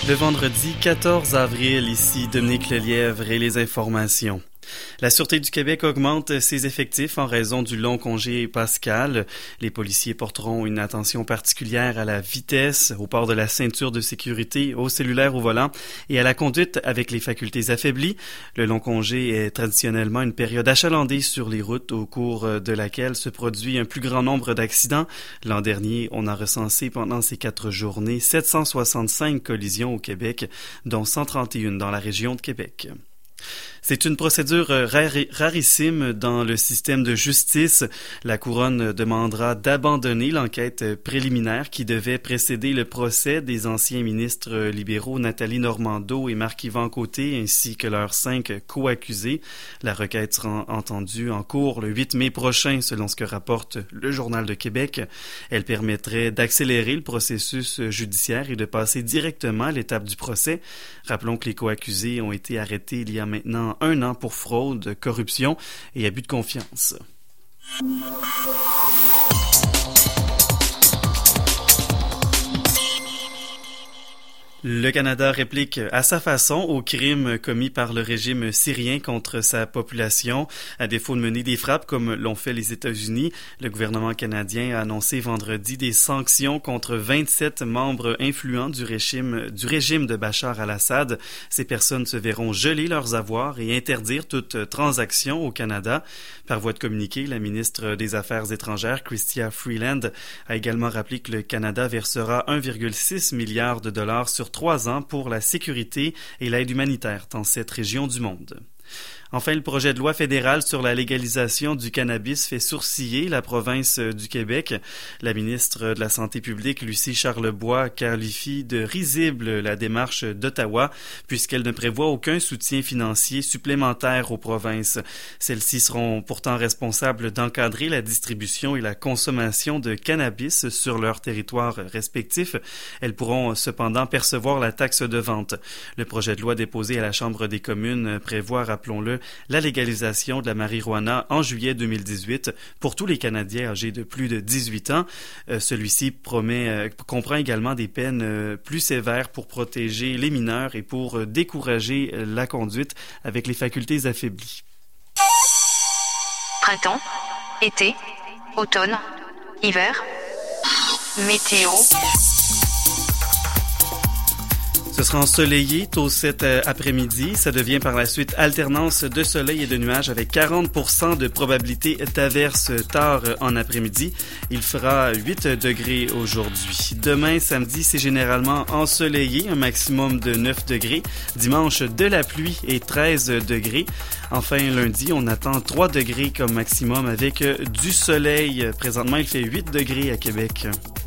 Le vendredi 14 avril, ici Dominique Lelièvre et les informations. La Sûreté du Québec augmente ses effectifs en raison du long congé pascal. Les policiers porteront une attention particulière à la vitesse, au port de la ceinture de sécurité, au cellulaire au volant et à la conduite avec les facultés affaiblies. Le long congé est traditionnellement une période achalandée sur les routes au cours de laquelle se produit un plus grand nombre d'accidents. L'an dernier, on a recensé pendant ces 4 journées 765 collisions au Québec, dont 131 dans la région de Québec. C'est une procédure rarissime dans le système de justice. La Couronne demandera d'abandonner l'enquête préliminaire qui devait précéder le procès des anciens ministres libéraux Nathalie Normando et Marc-Yvan Côté ainsi que leurs 5 co-accusés. La requête sera entendue en cours le 8 mai prochain selon ce que rapporte le Journal de Québec. Elle permettrait d'accélérer le processus judiciaire et de passer directement à l'étape du procès. Rappelons que les co-accusés ont été arrêtés il y a maintenant 1 an pour fraude, corruption et abus de confiance. Le Canada réplique à sa façon aux crimes commis par le régime syrien contre sa population. À défaut de mener des frappes comme l'ont fait les États-Unis, le gouvernement canadien a annoncé vendredi des sanctions contre 27 membres influents du régime de Bachar al-Assad. Ces personnes se verront geler leurs avoirs et interdire toute transaction au Canada. Par voie de communiqué, la ministre des Affaires étrangères, Chrystia Freeland, a également rappelé que le Canada versera 1,6 milliard de dollars sur 3 ans pour la sécurité et l'aide humanitaire dans cette région du monde. Enfin, le projet de loi fédéral sur la légalisation du cannabis fait sourciller la province du Québec. La ministre de la Santé publique, Lucie Charlebois, qualifie de risible la démarche d'Ottawa puisqu'elle ne prévoit aucun soutien financier supplémentaire aux provinces. Celles-ci seront pourtant responsables d'encadrer la distribution et la consommation de cannabis sur leurs territoires respectifs. Elles pourront cependant percevoir la taxe de vente. Le projet de loi déposé à la Chambre des communes prévoit, rappelons-le, la légalisation de la marijuana en juillet 2018 pour tous les Canadiens âgés de plus de 18 ans. Celui-ci comprend également des peines plus sévères pour protéger les mineurs et pour décourager la conduite avec les facultés affaiblies. Printemps, été, automne, hiver, météo. Ce sera ensoleillé tôt cet après-midi. Ça devient par la suite alternance de soleil et de nuages avec 40% de probabilité d'averse tard en après-midi. Il fera 8 degrés aujourd'hui. Demain, samedi, c'est généralement ensoleillé, un maximum de 9 degrés. Dimanche, de la pluie et 13 degrés. Enfin, lundi, on attend 3 degrés comme maximum avec du soleil. Présentement, il fait 8 degrés à Québec.